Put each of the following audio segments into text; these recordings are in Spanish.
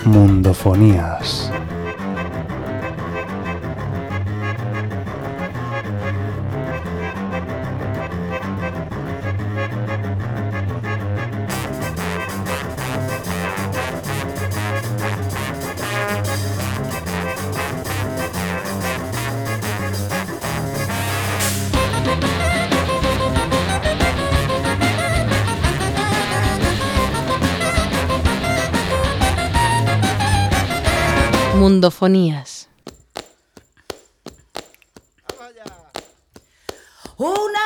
Mundofonías. Mundofonías. Una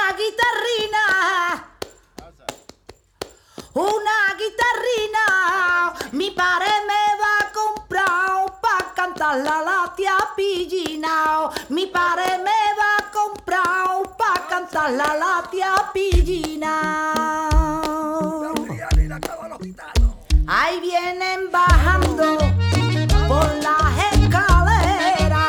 guitarrina, mi padre me va a comprar pa' cantarla la tía Pillina. Mi padre me va a comprar pa' cantarla la tía Pillina. Ahí vienen bajando por las escaleras.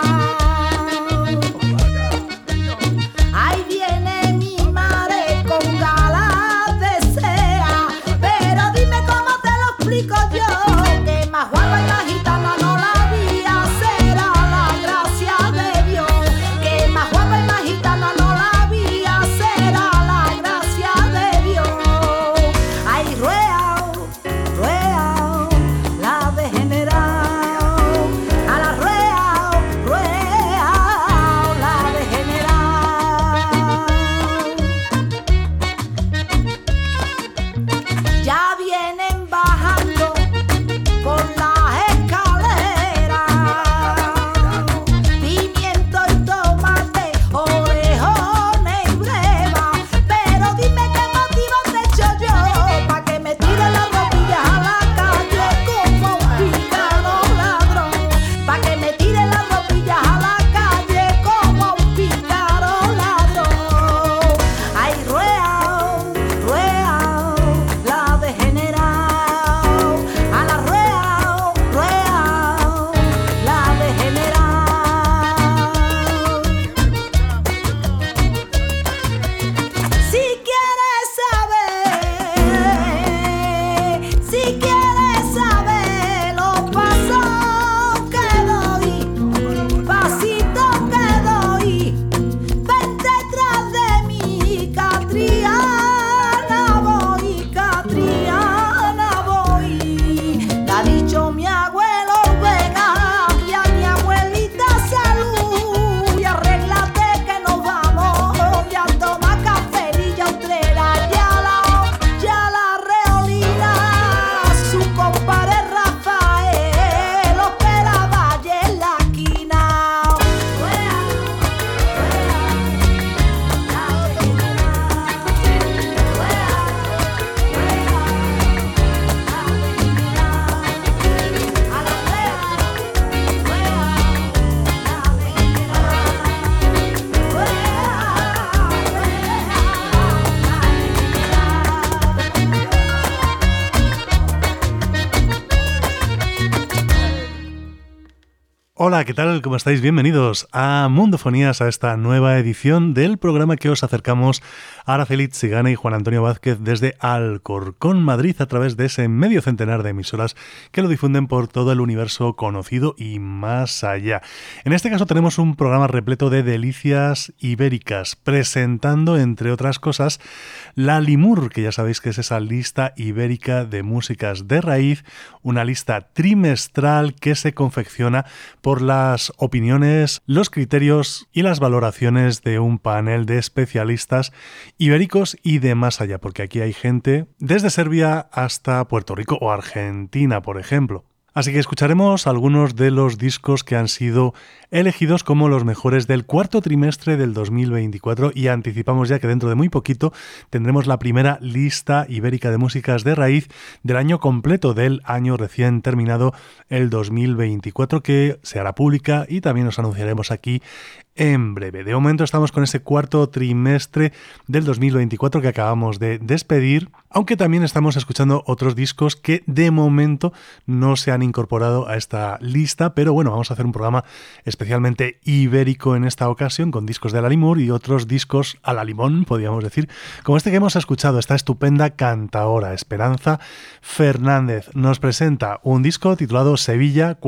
Ahí viene mi madre con galas de cera. Pero dime cómo te lo explico yo, que más guapa y más gitana no la vi. Será la gracia de Dios, que más guapa y más gitana no la vi. Será la gracia de Dios. Ay, rueao, rueao, la degenerada. Hola, ¿qué tal? ¿Cómo estáis? Bienvenidos a Mundofonías, a esta nueva edición del programa que os acercamos a Araceli Tzigane y Juan Antonio Vázquez desde Alcorcón, Madrid, a través de ese medio centenar de emisoras que lo difunden por todo el universo conocido y más allá. En este caso tenemos un programa repleto de delicias ibéricas, presentando, entre otras cosas, la Limur, que ya sabéis que es esa lista ibérica de músicas de raíz, una lista trimestral que se confecciona por las opiniones, los criterios y las valoraciones de un panel de especialistas ibéricos y de más allá, porque aquí hay gente desde Serbia hasta Puerto Rico o Argentina, por ejemplo. Así que escucharemos algunos de los discos que han sido elegidos como los mejores del cuarto trimestre del 2024 y anticipamos ya que dentro de muy poquito tendremos la primera lista ibérica de músicas de raíz del año completo, del año recién terminado, el 2024, que se hará pública y también os anunciaremos aquí en breve. De momento estamos con ese cuarto trimestre del 2024 que acabamos de despedir, aunque también estamos escuchando otros discos que de momento no se han incorporado a esta lista, pero bueno, vamos a hacer un programa especialmente ibérico en esta ocasión, con discos de la Limur y otros discos a la limón, podríamos decir, como este que hemos escuchado, esta estupenda cantaora Esperanza Fernández. Nos presenta un disco titulado Sevilla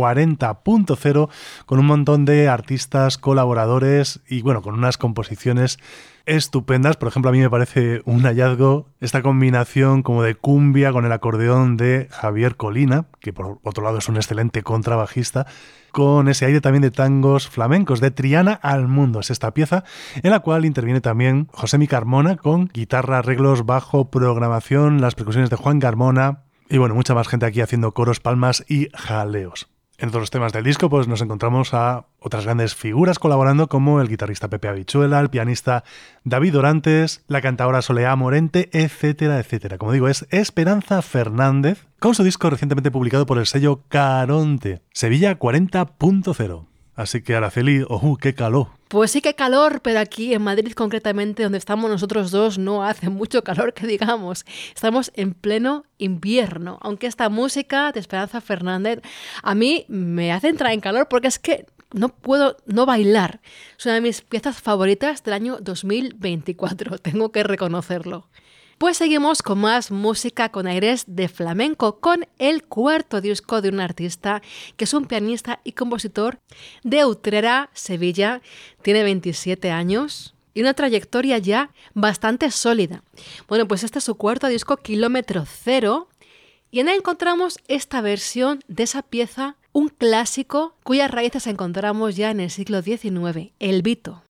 40.0 con un montón de artistas colaboradores y bueno, con unas composiciones estupendas. Por ejemplo, a mí me parece un hallazgo esta combinación como de cumbia con el acordeón de Javier Colina, que por otro lado es un excelente contrabajista, con ese aire también de tangos flamencos, de Triana al Mundo. Es esta pieza en la cual interviene también Josemi Carmona con guitarra, arreglos, bajo, programación, las percusiones de Juan Carmona y bueno, mucha más gente aquí haciendo coros, palmas y jaleos. En todos los temas del disco pues nos encontramos a otras grandes figuras colaborando como el guitarrista Pepe Habichuela, el pianista David Dorantes, la cantaora Soleá Morente, etcétera, etcétera. Como digo, es Esperanza Fernández con su disco recientemente publicado por el sello Caronte, Sevilla 40.0. Así que Araceli, ¡qué calor! Pues sí que calor, pero aquí en Madrid concretamente, donde estamos nosotros dos, no hace mucho calor que digamos. Estamos en pleno invierno, aunque esta música de Esperanza Fernández a mí me hace entrar en calor porque es que no puedo no bailar. Es una de mis piezas favoritas del año 2024, tengo que reconocerlo. Pues seguimos con más música con aires de flamenco, con el cuarto disco de un artista que es un pianista y compositor de Utrera, Sevilla. Tiene 27 años y una trayectoria ya bastante sólida. Bueno, pues este es su cuarto disco, Kilómetro Cero, y en él encontramos esta versión de esa pieza, un clásico cuyas raíces encontramos ya en el siglo XIX, el Vito.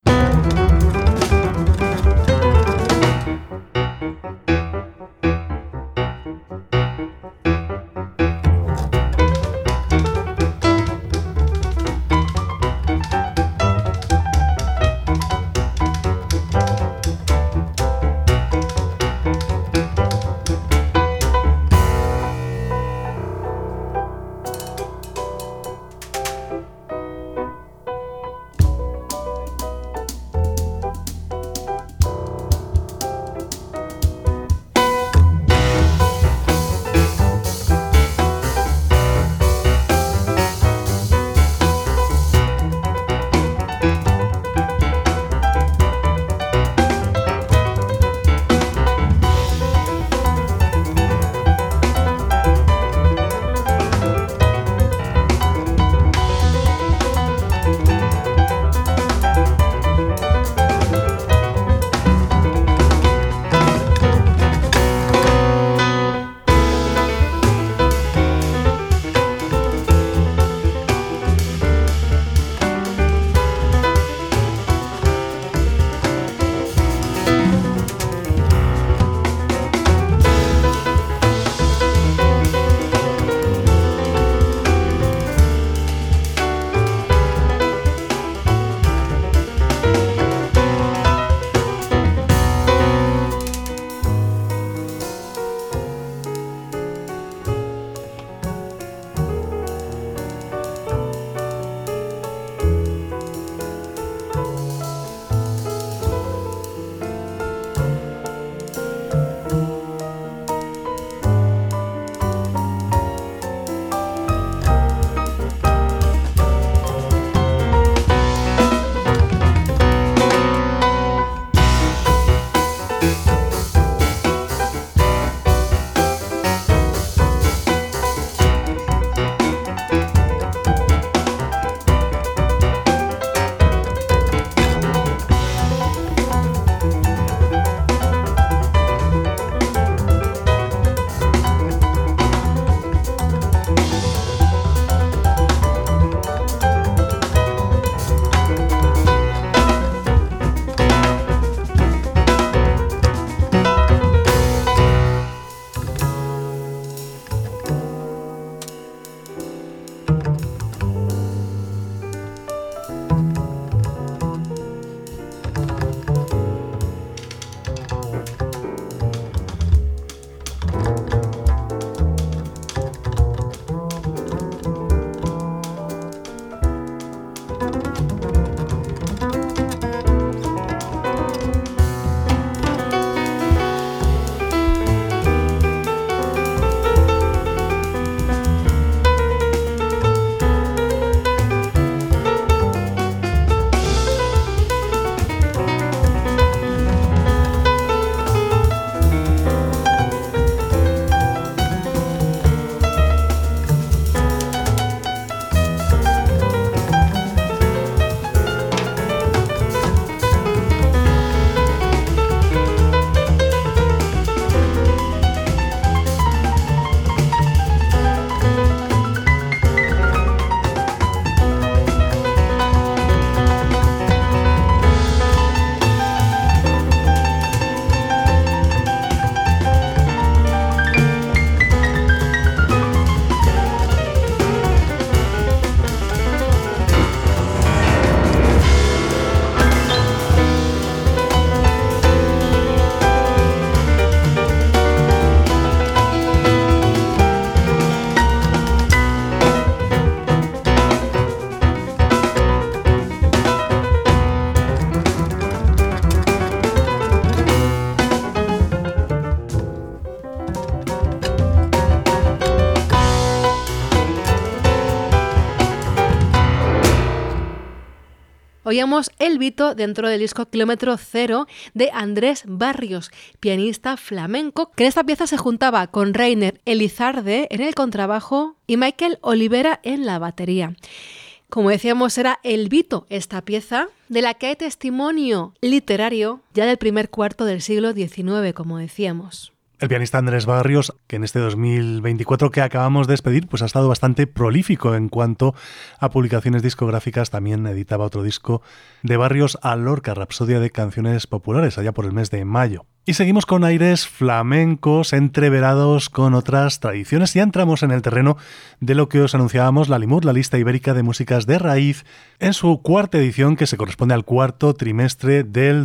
Oíamos El Vito dentro del disco Kilómetro Cero de Andrés Barrios, pianista flamenco, que en esta pieza se juntaba con Reiner Elizarde en el contrabajo y Michael Olivera en la batería. Como decíamos, era El Vito, esta pieza, de la que hay testimonio literario ya del primer cuarto del siglo XIX, como decíamos. El pianista Andrés Barrios, que en este 2024 que acabamos de despedir, pues ha estado bastante prolífico en cuanto a publicaciones discográficas. También editaba otro disco de Barrios a Lorca, Rapsodia de canciones populares, allá por el mes de mayo. Y seguimos con aires flamencos entreverados con otras tradiciones. Ya entramos en el terreno de lo que os anunciábamos, la Limur, la lista ibérica de músicas de raíz, en su cuarta edición, que se corresponde al cuarto trimestre del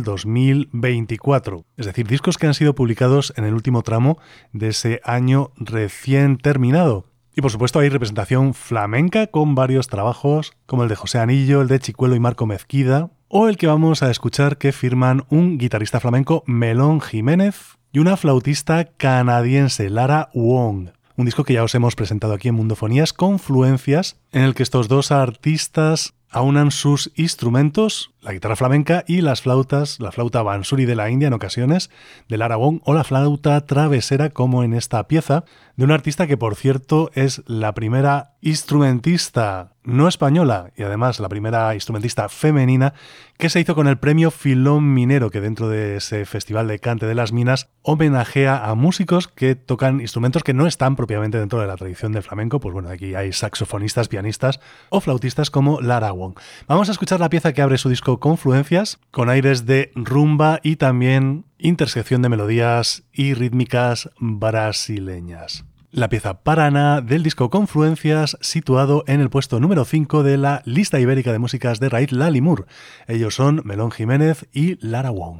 2024. Es decir, discos que han sido publicados en el último tramo de ese año recién terminado. Y por supuesto hay representación flamenca con varios trabajos, como el de José Anillo, el de Chicuelo y Marco Mezquida, o el que vamos a escuchar que firman un guitarrista flamenco, Melón Jiménez, y una flautista canadiense, Lara Wong. Un disco que ya os hemos presentado aquí en Mundofonías, Confluencias, en el que estos dos artistas aunan sus instrumentos, la guitarra flamenca y las flautas, la flauta bansuri de la India en ocasiones, de Lara Wong, o la flauta travesera, como en esta pieza, de una artista que, por cierto, es la primera instrumentista no española y además la primera instrumentista femenina que se hizo con el premio Filón Minero, que dentro de ese Festival de Cante de las Minas homenajea a músicos que tocan instrumentos que no están propiamente dentro de la tradición del flamenco. Pues bueno, aquí hay saxofonistas, pianistas o flautistas como Lara Wong. Vamos a escuchar la pieza que abre su disco Confluencias, con aires de rumba y también intersección de melodías y rítmicas brasileñas. La pieza Paraná del disco Confluencias, situado en el puesto número 5 de la lista ibérica de músicas de raíz, la Limur. Ellos son Melón Jiménez y Lara Wong.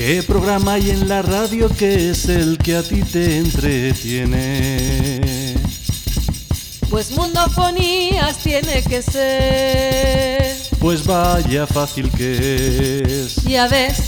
¿Qué programa hay en la radio que es el que a ti te entretiene? Pues Mundofonías tiene que ser. Pues vaya fácil que es. Ya ves.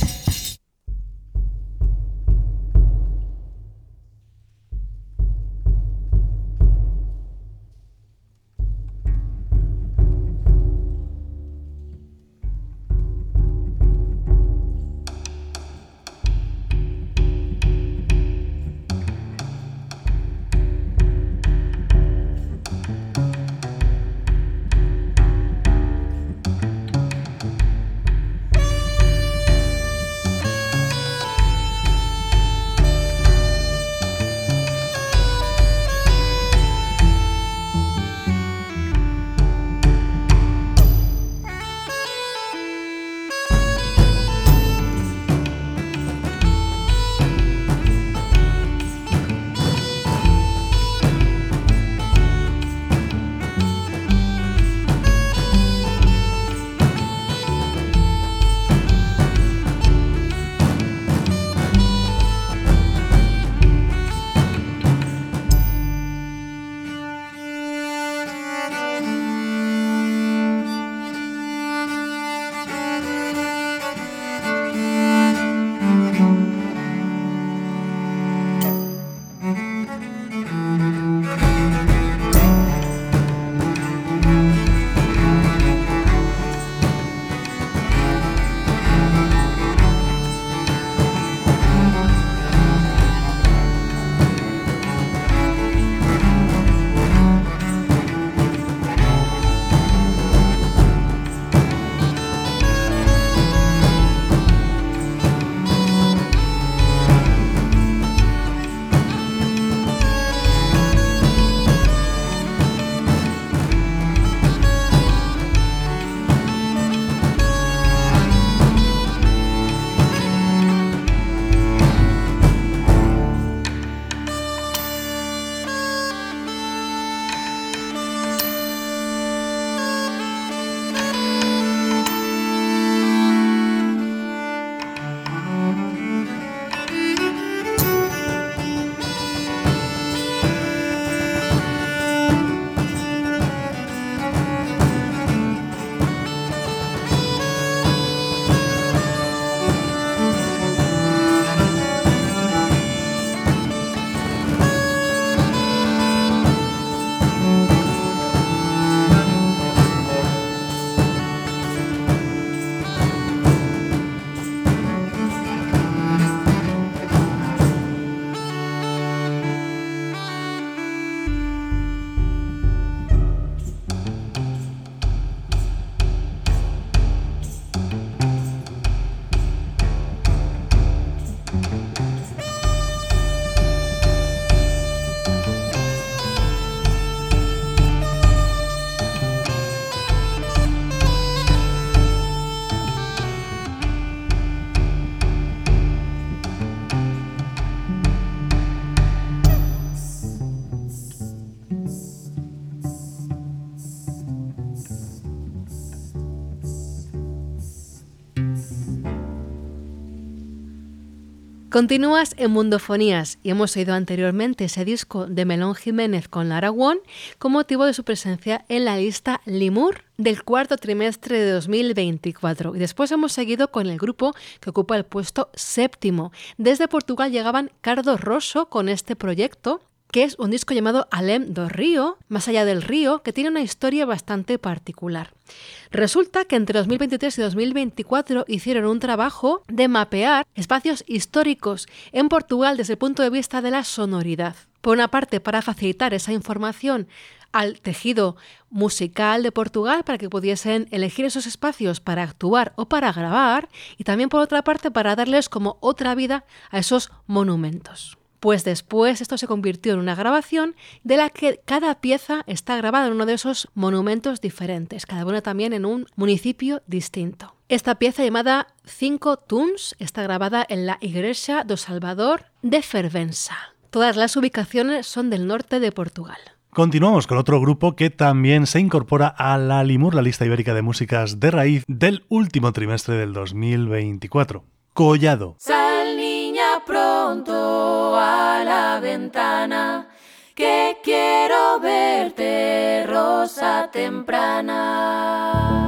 Continúas en Mundofonías y hemos oído anteriormente ese disco de Melón Jiménez con Lara Won con motivo de su presencia en la lista Limur del cuarto trimestre de 2024. Y después hemos seguido con el grupo que ocupa el puesto séptimo. Desde Portugal llegaban Cardo Rosso con este proyecto, que es un disco llamado Além do Río, Más allá del río, que tiene una historia bastante particular. Resulta que entre 2023 y 2024 hicieron un trabajo de mapear espacios históricos en Portugal desde el punto de vista de la sonoridad. Por una parte, para facilitar esa información al tejido musical de Portugal para que pudiesen elegir esos espacios para actuar o para grabar, y también por otra parte para darles como otra vida a esos monumentos. Pues después esto se convirtió en una grabación de la que cada pieza está grabada en uno de esos monumentos diferentes, cada una también en un municipio distinto. Esta pieza llamada 5 Tuns está grabada en la Igreja do Salvador de Fervença. Todas las ubicaciones son del norte de Portugal. Continuamos con otro grupo que también se incorpora a la Limur, la lista ibérica de músicas de raíz del último trimestre del 2024. Collado. pronto a la ventana, que quiero verte, rosa temprana.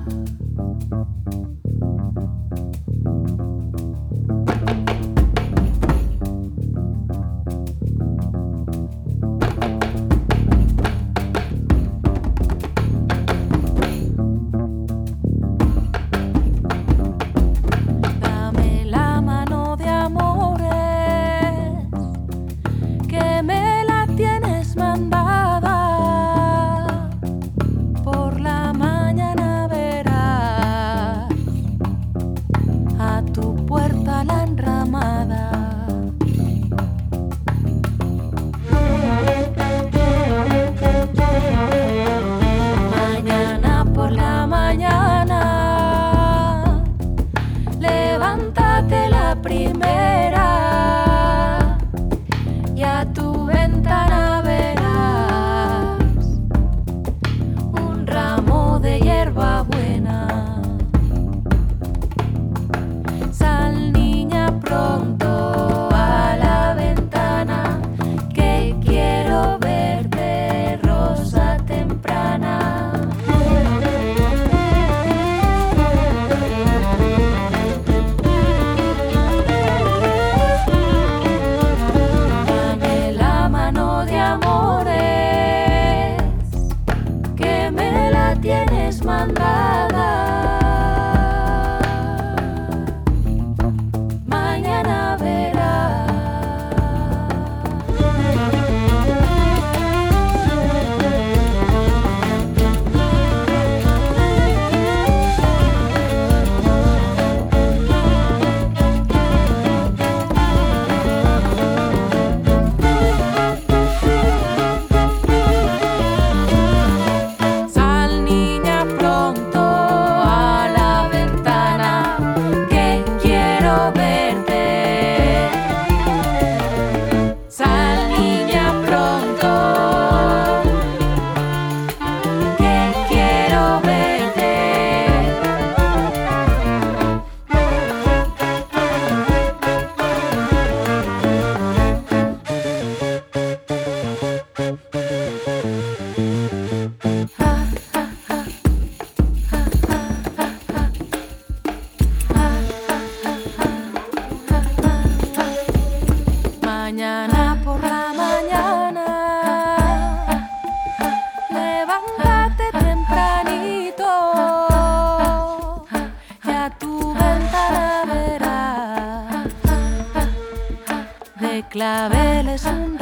claveles un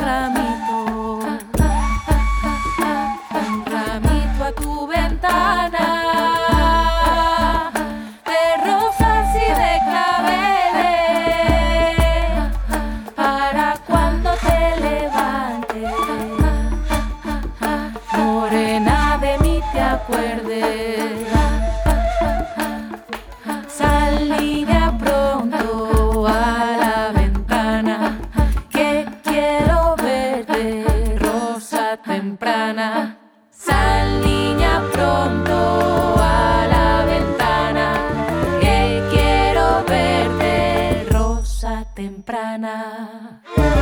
ramito a tu ventana, de rosas y de claveles, para cuando te levantes, morena, de mí te acuerdes. Sal, niña, pronto a la ventana, que quiero verte, rosa temprana. Sal, niña, pronto a la ventana, que quiero verte, rosa temprana.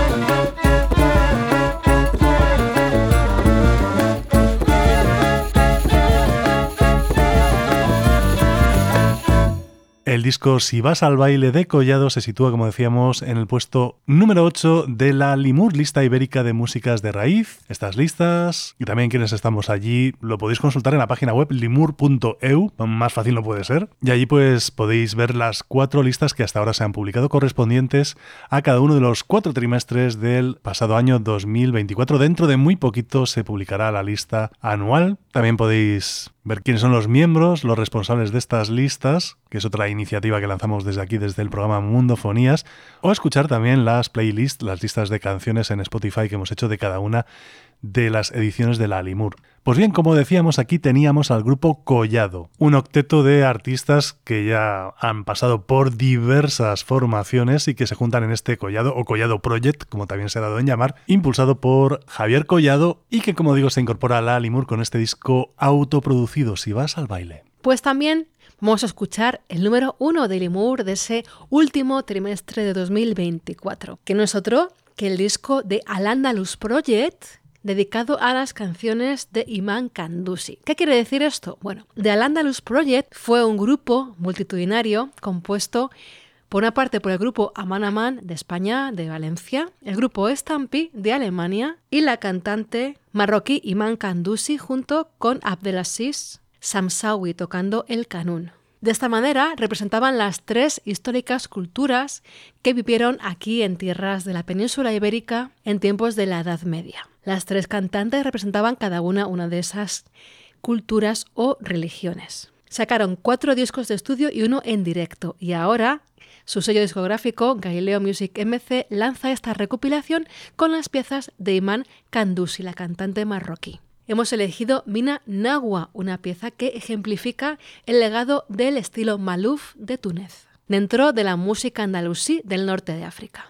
El disco Si vas al baile de Collado se sitúa, como decíamos, en el puesto número 8 de la Limur, lista ibérica de músicas de raíz. Estas listas, y también quienes estamos allí, lo podéis consultar en la página web limur.eu, más fácil no puede ser. Y allí pues podéis ver las 4 listas que hasta ahora se han publicado, correspondientes a cada uno de los 4 trimestres del pasado año 2024. Dentro de muy poquito se publicará la lista anual. También podéis ver quiénes son los miembros, los responsables de estas listas, que es otra iniciativa que lanzamos desde aquí, desde el programa Mundofonías, o escuchar también las playlists, las listas de canciones en Spotify que hemos hecho de cada una de las ediciones de la Limur. Pues bien, como decíamos, aquí teníamos al grupo Collado, un octeto de artistas que ya han pasado por diversas formaciones y que se juntan en este Collado, o Collado Project, como también se ha dado en llamar, impulsado por Javier Collado y que, como digo, se incorpora a la Limur con este disco autoproducido, Si vas al baile. Pues también Vamos a escuchar el número 1 de Limur de ese último trimestre de 2024, que no es otro que el disco de Al-Andalus Project, dedicado a las canciones de Iman Kandusi. ¿Qué quiere decir esto? Bueno, The Al-Andalus Project fue un grupo multitudinario compuesto por una parte por el grupo Aman Aman de España, de Valencia, el grupo Estampi de Alemania y la cantante marroquí Iman Kandusi junto con Abdelaziz Samsawi tocando el kanun. De esta manera representaban las 3 históricas culturas que vivieron aquí en tierras de la península ibérica en tiempos de la Edad Media. Las 3 cantantes representaban cada una de esas culturas o religiones. Sacaron 4 discos de estudio y 1 en directo y ahora su sello discográfico Galileo Music MC lanza esta recopilación con las piezas de Iman Kandusi, la cantante marroquí. Hemos elegido Mina Nagua, una pieza que ejemplifica el legado del estilo Malouf de Túnez, dentro de la música andalusí del norte de África.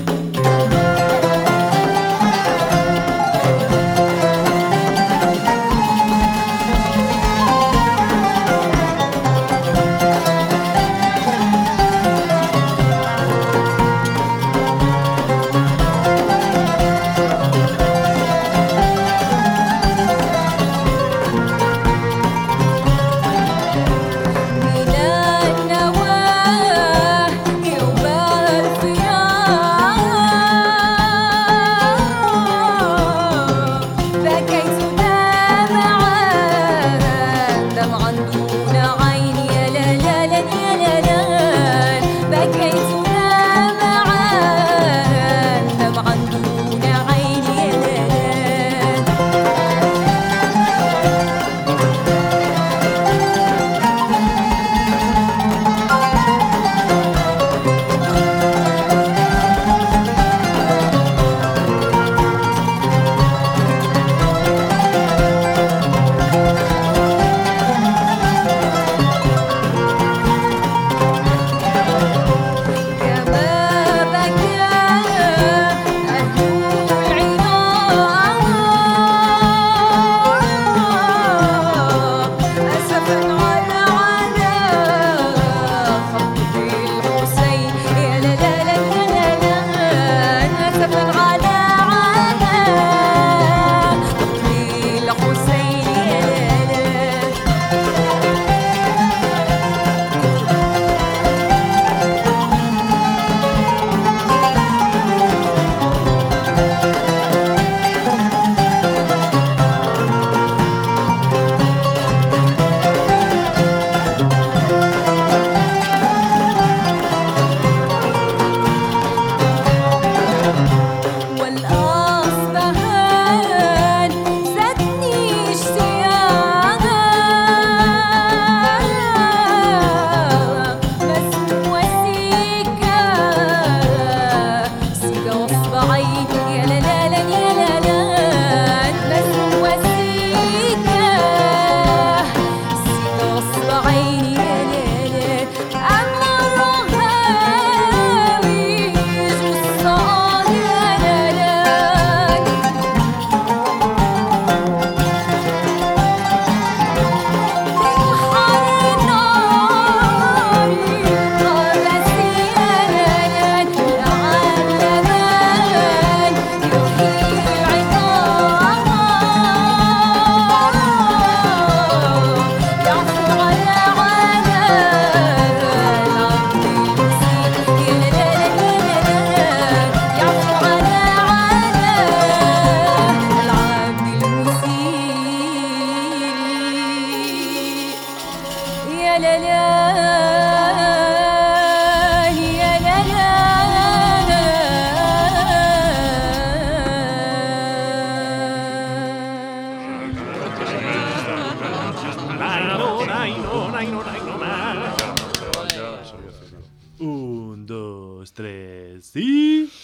Sí.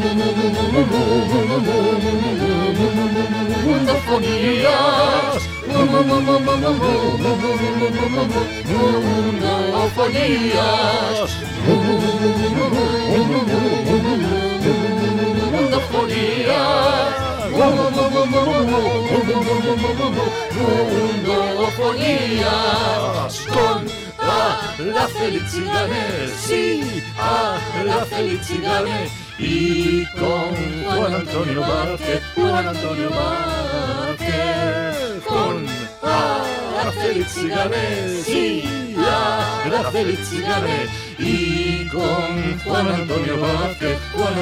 Mundofonías. Mundofonías. Mundofonías. Con Feliciganes, sí, Feliciganes, y con Juan Antonio Vázquez, con Feliciganes, sí, Feliciganes, y con Juan Antonio Vázquez,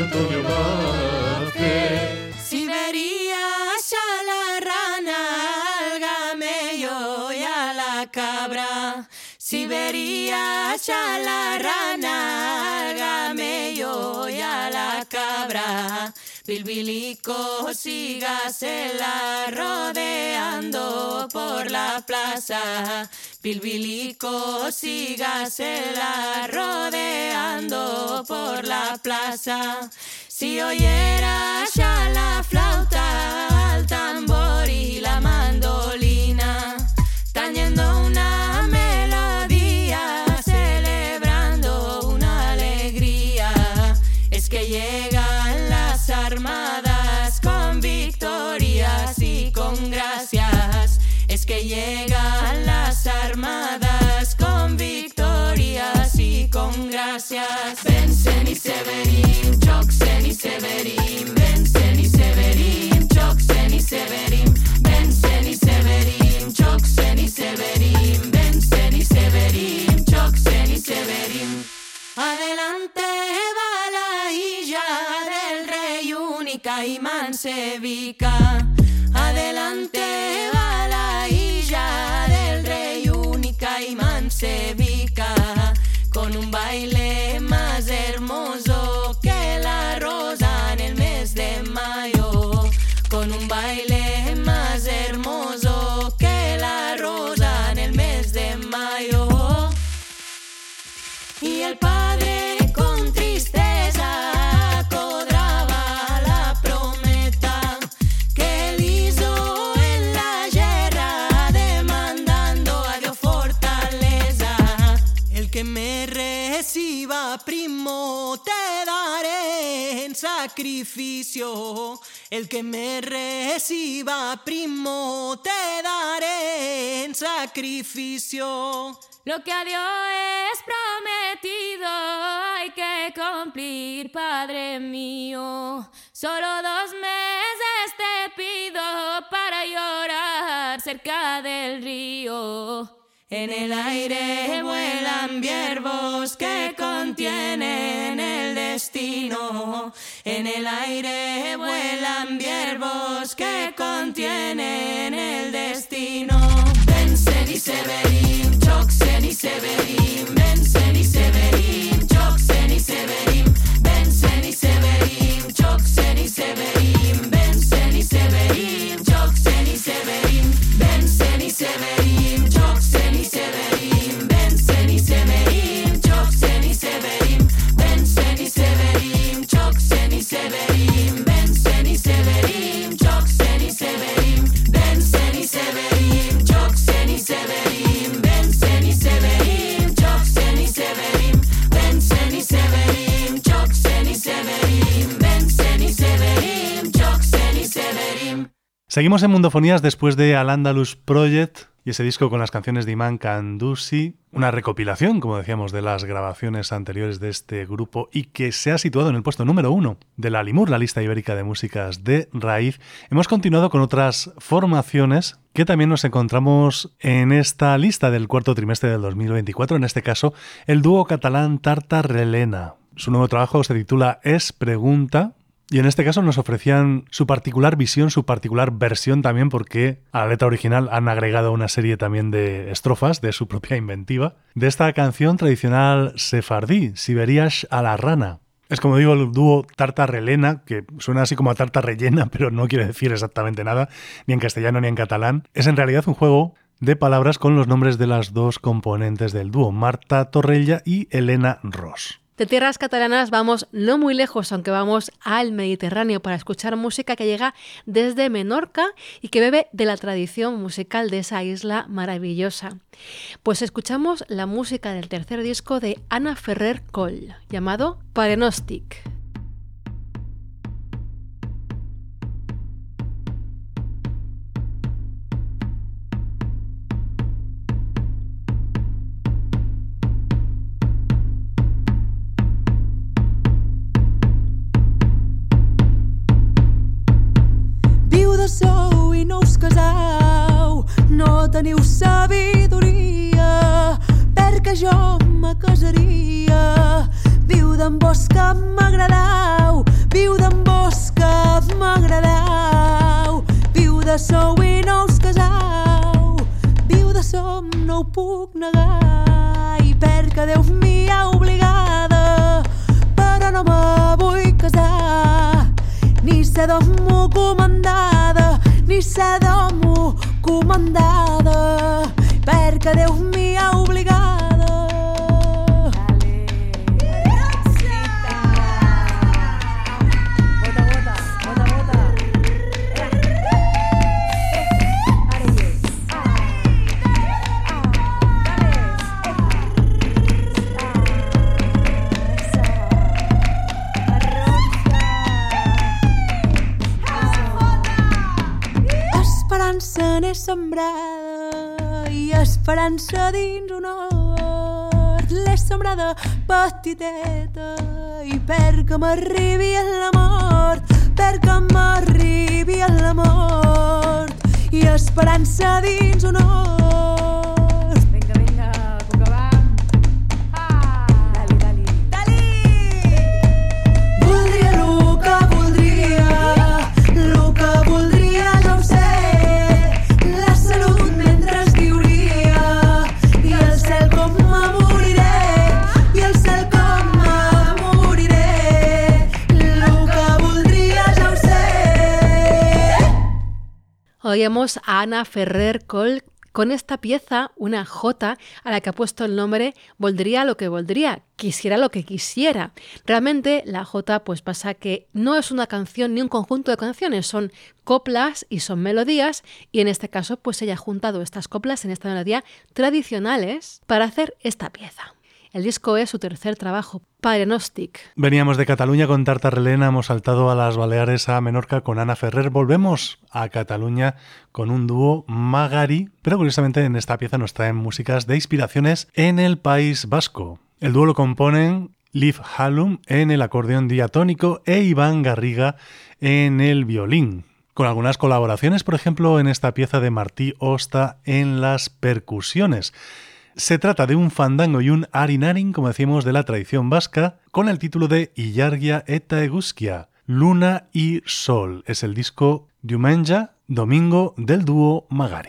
Si verías a la rana, al gamello y a la cabra, si verías a la rana, al gamello y a la cabra, Bilbilico sígasela rodeando por la plaza, Bilbilico sígasela rodeando por la plaza. Si oyeras ya la flauta, el tambor y la mandolina, tañendo una melodía, celebrando una alegría, es que llegan las armadas con victorias y con gracias, es que llegan las armadas con victorias y con gracias. Bensen y Severín, Joxen y Severín, Bensen y Severín, Joxen y Severín, Bensen y Severín, Joxen y Severín, Bensen y Severín, Joxen y Severín. Adelante va la hija del rey única y mansevica. Adelante va la hija del rey única y mansevica, con un baile más hermoso que la rosa en el mes de mayo, con un baile más hermoso que la rosa en el mes de mayo. Y el padre con tristeza codraba la prometa que él hizo en la guerra, demandando a Dios fortaleza. El que me reciba, primo, te daré en sacrificio. El que me reciba, primo, te daré en sacrificio. Lo que a Dios es prometido hay que cumplir, Padre mío. Solo 2 meses te pido para llorar cerca del río. En el aire vuelan viervos que contienen el destino. En el aire vuelan viervos que contienen el destino. Bensen y Severín, Joxen y Severín, Bensen y Severín, Joxen y Severín, Bensen y Severín, Joxen y Severín, Bensen y Severín, Joxen y Severín, Bensen y Severín, Joxen y Severín, Bensen y Severín, Joxen y Severín, Bensen y Severín, Joxen y Severín, Bensen y Severín, Joxen y Severín, Bensen y Severín, Joxen y Severín, Bensen y Severín, Joxen y Severín, Bensen y Severín, Joxen y Severín, Bensen y Severín, Joxen y Severín. Seguimos en Mundofonías después de Al-Andalus Project y ese disco con las canciones de Imán Kandusi, una recopilación, como decíamos, de las grabaciones anteriores de este grupo y que se ha situado en el puesto número 1 de la Limur, la lista ibérica de músicas de raíz. Hemos continuado con otras formaciones que también nos encontramos en esta lista del cuarto trimestre del 2024, en este caso el dúo catalán Tartarrelena. Su nuevo trabajo se titula Es Pregunta. Y en este caso nos ofrecían su particular visión, su particular versión también, porque a la letra original han agregado una serie también de estrofas de su propia inventiva, de esta canción tradicional sefardí, Siberiash a la rana. Es como digo el dúo Tartarrelena, que suena así como a tarta rellena, pero no quiere decir exactamente nada, ni en castellano ni en catalán. Es en realidad un juego de palabras con los nombres de las 2 componentes del dúo, Marta Torrella y Elena Ros. De tierras catalanas vamos no muy lejos, aunque vamos al Mediterráneo para escuchar música que llega desde Menorca y que bebe de la tradición musical de esa isla maravillosa. Pues escuchamos la música del tercer disco de Ana Ferrer Coll, llamado Parenòstic. casau, no teniu sabidoria, perquè jo me casaria. Viu d'en vos que m'agradau, viu d'en vos que m'agradau, viu de sou i no us casau, viu de som no ho puc negar, i perquè Déu m'hi ha obligada, però no me vull casar, ni ser d'homo comandada, ni ser d'homo comandada, perquè Déu m'hi ha obligada. Esperança n'és sembrada i esperança dins un hort. L'he sembrada petiteta i perquè m'arribi la mort, perquè m'arribi la mort, i esperança dins un hort. Vinga, vinga, que acabam. Dali, dali. Dali! Voldria lo que voldria, lo que voldria ja ho sé, la salut mentre es viuria, i el cel com me moriré, i el cel com me moriré, lo que voldria ja ho sé. Oíamos a Ana Ferrer con esta pieza, una jota, a la que ha puesto el nombre Voldría lo que voldría, quisiera lo que quisiera. Realmente la jota pues pasa que no es una canción ni un conjunto de canciones, son coplas y son melodías, y en este caso pues ella ha juntado estas coplas en esta melodía tradicionales para hacer esta pieza. El disco es su tercer trabajo, Pare Nostik. Veníamos de Cataluña con Tartarrelena, hemos saltado a las Baleares, a Menorca con Ana Ferrer, volvemos a Cataluña con un dúo Magari, pero curiosamente en esta pieza nos traen músicas de inspiraciones en el País Vasco. El dúo lo componen Liv Hallum en el acordeón diatónico e Iván Garriga en el violín, con algunas colaboraciones, por ejemplo, en esta pieza de Martí Osta en las percusiones. Se trata de un fandango y un arinarin, como decíamos, de la tradición vasca, con el título de Ilargia eta Eguzkia, Luna y Sol. Es el disco Diumenge, domingo, del dúo Magari.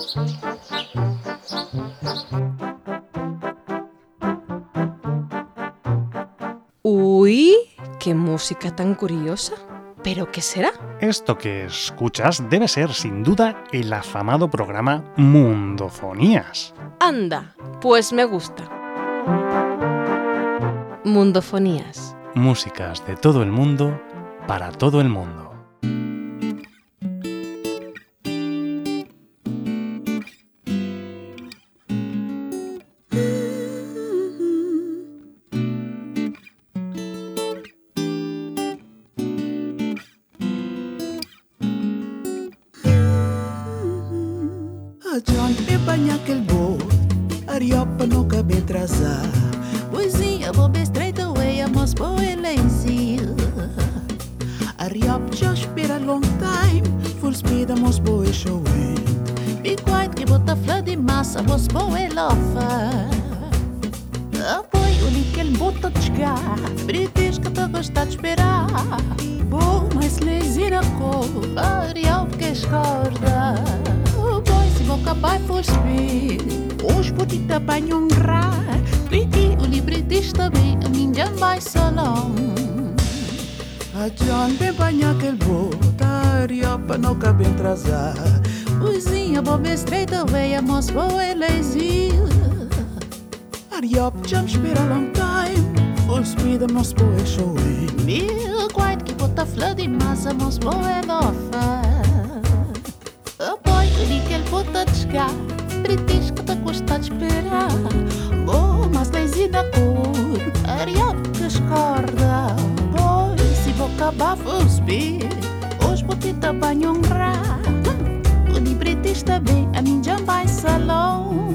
Uy, qué música tan curiosa. ¿Pero qué será? Esto que escuchas debe ser, sin duda, el afamado programa Mundofonías. Anda, pues me gusta. Mundofonías. Músicas de todo el mundo, para todo el mundo. John pe banyak el bot, Ariopa no cabe atrasar. Poesia, vou be straight away, I must go lazy. Ariop just been a long time, full speed, I must go show it. Be quiet, que bota flood massa, I must go offer. Apoi, uli que el bota tchka, British que te gosta de esperar. Bom, mas lazy na cor, Ariop que escorda. Boca by full speed, hoje potita banho um gra. Twiki, o libretista bem, a minha vai salão. A John bem banha aquele botaria pra não caber atrasar. Poesia, bob straight away, a moça boa lazy. Ariop jump speed a long time, full speed a moça boa show. Real quiet, que bota flood e massa, a moça boa lofa. Que ele bota de chegar, British que te custa de esperar. Bom, mas lazy da cor, Ariop que escorda. Boy, se vou acabar full speed, hoje vou te dar banho um gra. O de British também, a minha já vai salão.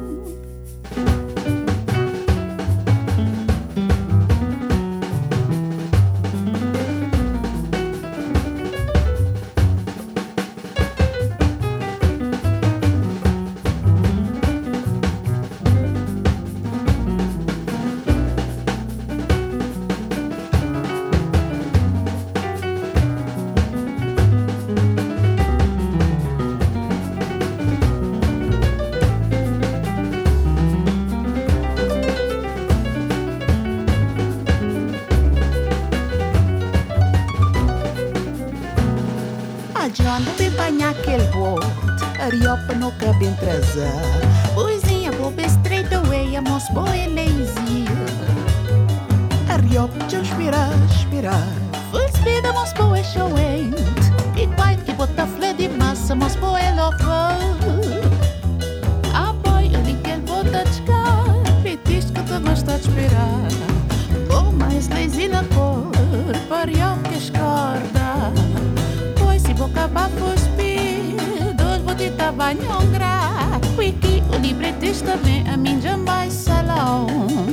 Ariopa no cabe atrasar. Poesia, vou be straight away, a moça boa lazy. Ariopa já esperar. Full speed, a moça boa showing. Be quiet, que bota flor de massa, a moça boa louca. Ah, boy, eu li que ele bota de cá. Petisco que tu gosta de esperar. Oh, mas lazy na cor, Ariopa que escorda. Pois se vou acabar full speed, potita banho um gra. Wiki, o libretista vem, a minha já vai salão.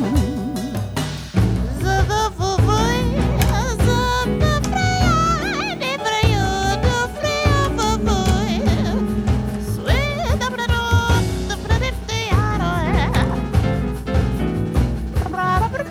Zada vovoi, zada freia, de freio, do freia vovoi. Sueda brado, pra de tearo. Rara pra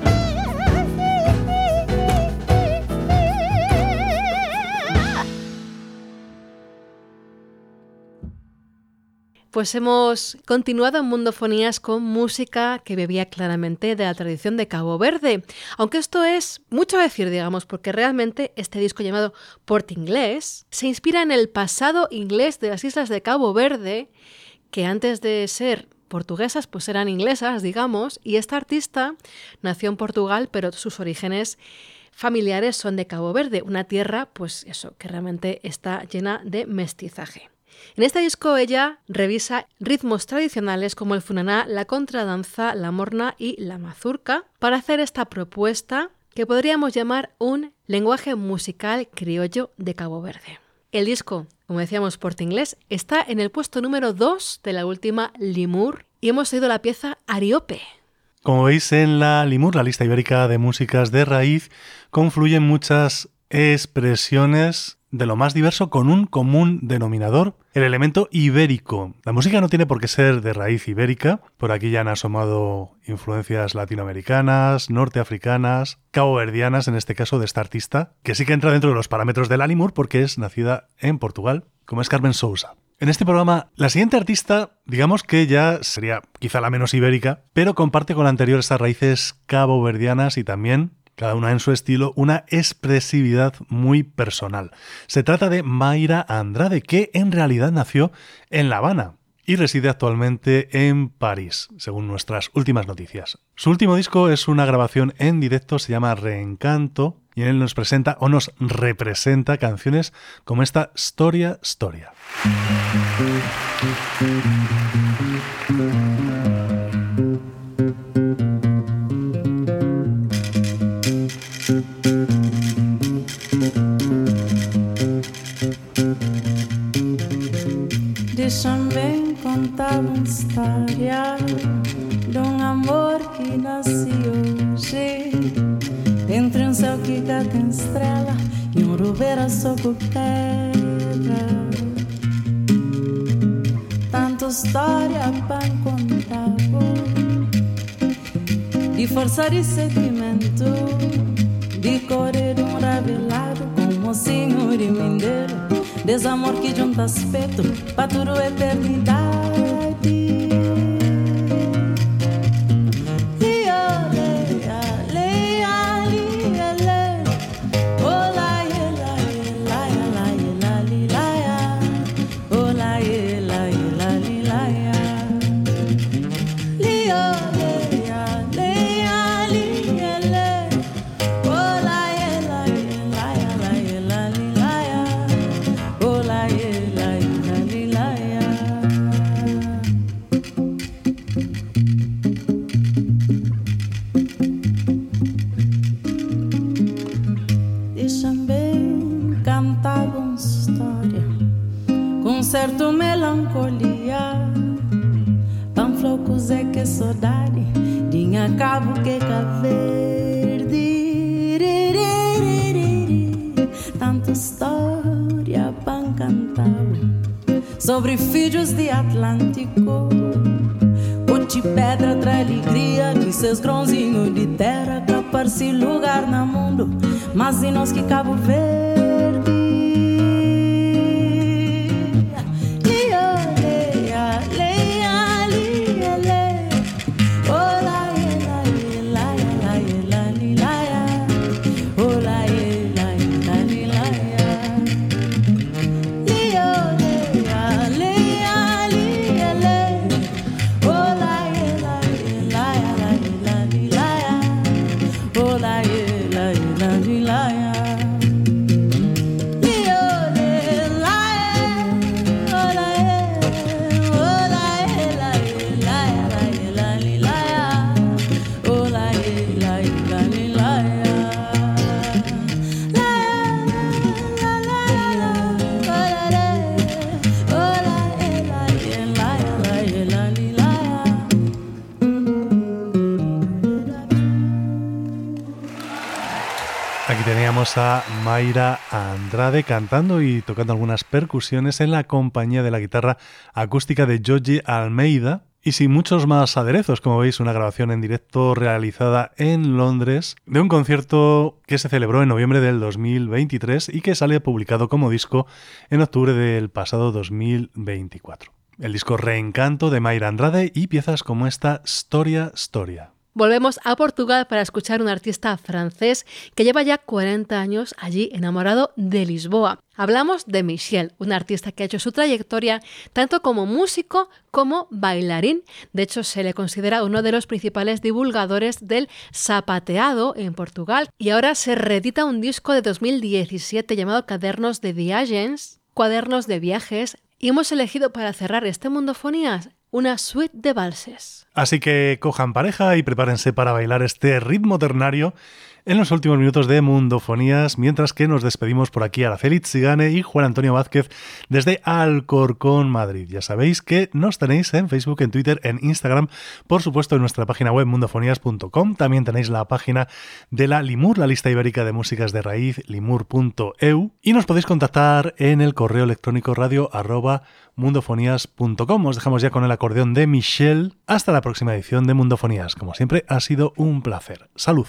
Pues hemos continuado en Mundofonías con música que bebía claramente de la tradición de Cabo Verde. Aunque esto es mucho decir, digamos, porque realmente este disco llamado Port Inglés se inspira en el pasado inglés de las islas de Cabo Verde, que antes de ser portuguesas, pues eran inglesas, digamos, y esta artista nació en Portugal, pero sus orígenes familiares son de Cabo Verde, una tierra, pues eso, que realmente está llena de mestizaje. En este disco ella revisa ritmos tradicionales como el funaná, la contradanza, la morna y la mazurca para hacer esta propuesta que podríamos llamar un lenguaje musical criollo de Cabo Verde. El disco, como decíamos, Port Inglés, está en el puesto número 2 de la última Limur y hemos oído la pieza Ariope. Como veis en la Limur, la lista ibérica de músicas de raíz, confluyen muchas expresiones de lo más diverso con un común denominador, el elemento ibérico. La música no tiene por qué ser de raíz ibérica, por aquí ya han asomado influencias latinoamericanas, norteafricanas, caboverdianas, en este caso de esta artista, que sí que entra dentro de los parámetros de la Limur porque es nacida en Portugal, como es Carmen Sousa. En este programa, la siguiente artista, digamos que ya sería quizá la menos ibérica, pero comparte con la anterior estas raíces caboverdianas y también, cada una en su estilo, una expresividad muy personal. Se trata de Mayra Andrade, que en realidad nació en La Habana y reside actualmente en París, según nuestras últimas noticias. Su último disco es una grabación en directo, se llama Reencanto, y en él nos presenta o nos representa canciones como esta Storia Storia. Deixa-me contar uma história de amor que nasceu hoje entre céu que cata em estrela e rubeira soco pedra. Tanto história para contar de força de sentimento, de correr ravelado como o senhor e mendeiro, desamor que junta aspecto para toda a eternidade. Certo melancolia, panflocos é que saudade, dinha cabo que verde, tanta história para cantar sobre filhos de Atlântico, ponte pedra traz alegria de seus grãozinhos de terra, capar-se lugar no mundo, mas e nós que Cabo Verde. A Mayra Andrade cantando y tocando algunas percusiones en la compañía de la guitarra acústica de Yogi Almeida y sin muchos más aderezos, como veis, una grabación en directo realizada en Londres de un concierto que se celebró en noviembre del 2023 y que sale publicado como disco en octubre del pasado 2024. El disco Reencanto de Mayra Andrade y piezas como esta Storia Storia. Volvemos a Portugal para escuchar a un artista francés que lleva ya 40 años allí enamorado de Lisboa. Hablamos de Michel, un artista que ha hecho su trayectoria tanto como músico como bailarín. De hecho, se le considera uno de los principales divulgadores del zapateado en Portugal y ahora se reedita un disco de 2017 llamado Cadernos de Viagens, Cuadernos de Viajes, y hemos elegido para cerrar este Mundofonías una suite de valses. Así que cojan pareja y prepárense para bailar este ritmo ternario en los últimos minutos de Mundofonías, mientras que nos despedimos por aquí Araceli Tzigane y Juan Antonio Vázquez desde Alcorcón, Madrid. Ya sabéis que nos tenéis en Facebook, en Twitter, en Instagram, por supuesto en nuestra página web mundofonías.com. También tenéis la página de la Limur, la lista ibérica de músicas de raíz, limur.eu, y nos podéis contactar en el correo electrónico radio@mundofonías.com. Os dejamos ya con el acordeón de Michel. Hasta la próxima edición de Mundofonías. Como siempre, ha sido un placer. ¡Salud!